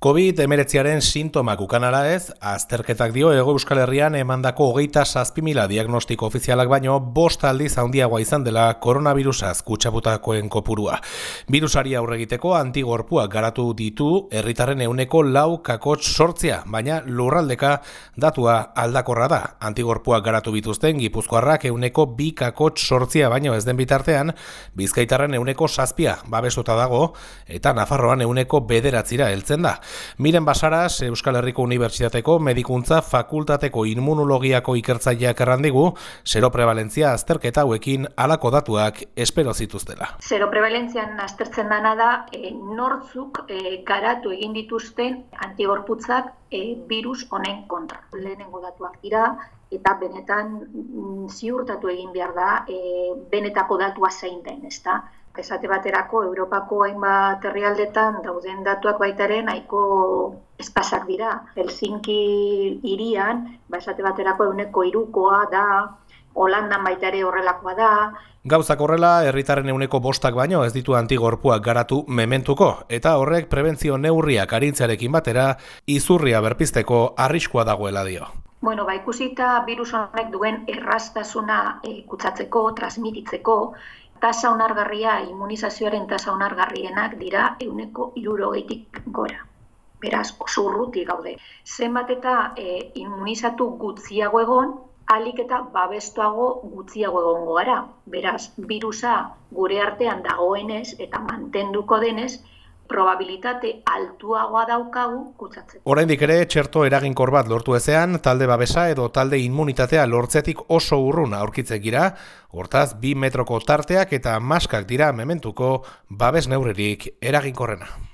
COVID-19 sintomak ukan ala ez, azterketak dio Hego Euskal Herrian emandako 27.000 diagnostiko ofizialak baino 5 aldiz handiagoa izan dela koronavirusaz kutsatutakoen kopurua. Virusari aurre egiteko antigorpuak garatu ditu herritarren 4,4%, baina lurraldeka datua aldakorra da. Antigorpuak garatu bituzten Gipuzkoarrak 2,4% baino ez den bitartean, Bizkaitarren 7% babestuta dago eta Nafarroan 9% heltzen da. Miren Basaras, Euskal Herriko Unibertsitateko Medikuntza Fakultateko Immunologiako ikertzaileak errandigu, seroprevalentzia azterketa hauekin halako datuak espero zituztela. Seroprevalentzian aztertzen dana da nortzuk garatu egin dituzten antigorputzak virus honen kontra. Lehenengo datuak dira eta benetan ziurtatu egin behar da benetako datua zein den, ezta? Esate baterako, Europako hainbat herrialdetan dauden datuak baitaren nahiko espasak dira. Helsinki hirian, esate baterako 3%koa da, Holandan baita ere horrelakoa da. Gauzak horrela, herritarren 5% baino ez ditu antigorpuak garatu mementuko, eta horrek prebentzio neurriak arintzearekin batera izurria berpizteko arriskua dagoela dio. Ikusita virus honek duen erraztasuna kutsatzeko, transmititzeko, tasa onargarria, immunizazioaren tasa onargarrienak dira 160tik gora. Beraz, oso urruti gaude. Zenbat eta immunizatu gutxiago egon, ahalik eta babestuago gutxiago egongo gara. Beraz, virusa gure artean dagoenez eta mantenduko denez, probabilitate altuagoa daukagu kutsatzeko. Oraindik ere txerto eraginkor bat lortu ezean, talde babesa edo talde immunitatea lortzetik oso urrun aurkitzen gira, hortaz 2 metroko tarteak eta maskak dira mementuko babes neurririk eraginkorrena.